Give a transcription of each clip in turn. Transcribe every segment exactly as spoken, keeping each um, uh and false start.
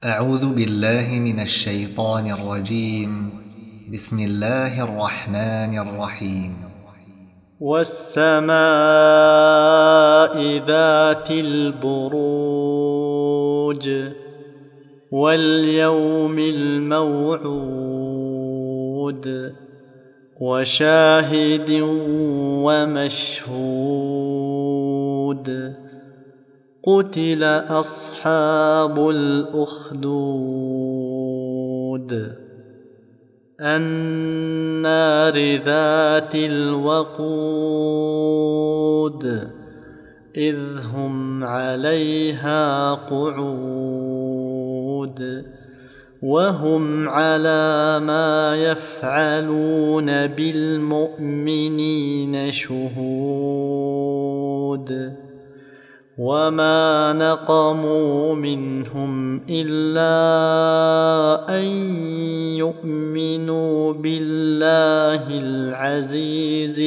أعوذ بالله من الشيطان الرجيم. بسم الله الرحمن الرحيم. والسماء ذات البروج واليوم الموعود وشاهد ومشهود قتل أصحاب الأخدود النار ذات الوقود إذ هم عليها قعود وهم على ما يفعلون بالمؤمنين شهود وما نقموا منهم إلا أن يؤمنوا بالله العزيز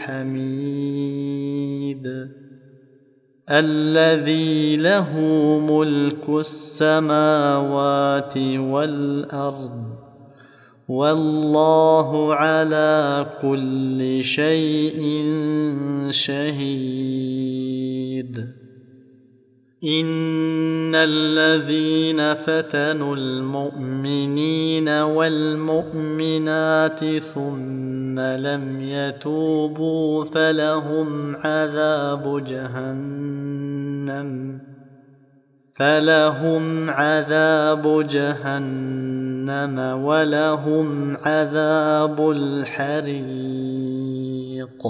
الحميد الذي له ملك السماوات والأرض والله على كل شيء شهيد. إن الذين فتنوا المؤمنين والمؤمنات ثم لم يتوبوا فلهم عذاب جهنم فلهم عذاب جهنم ولهم عذاب الحريق.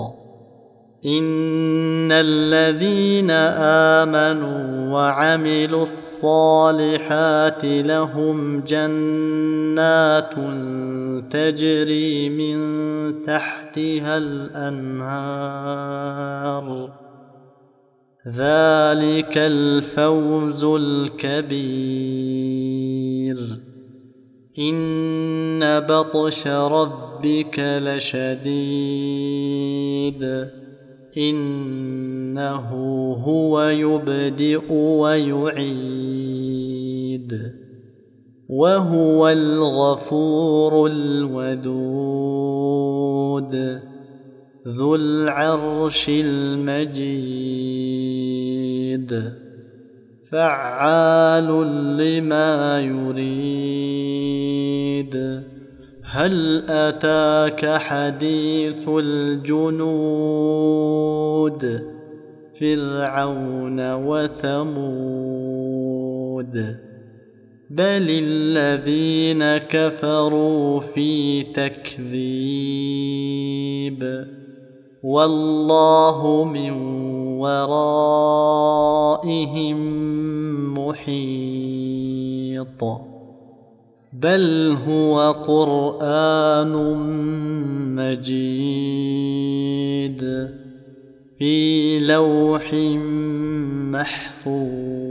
إن الذين آمنوا وعملوا الصالحات لهم جنات تجري من تحتها الأنهار ذلك الفوز الكبير. إن بطش ربك لشديد إنه هو يبدئ ويعيد وهو الغفور الودود ذو العرش المجيد فعال لما يريد. هل أتاك حديث الجنود فرعون وثمود بل الذين كفروا في تكذيب والله من ورائهم محيط بل هو قرآن مجيد في لوح محفوظ.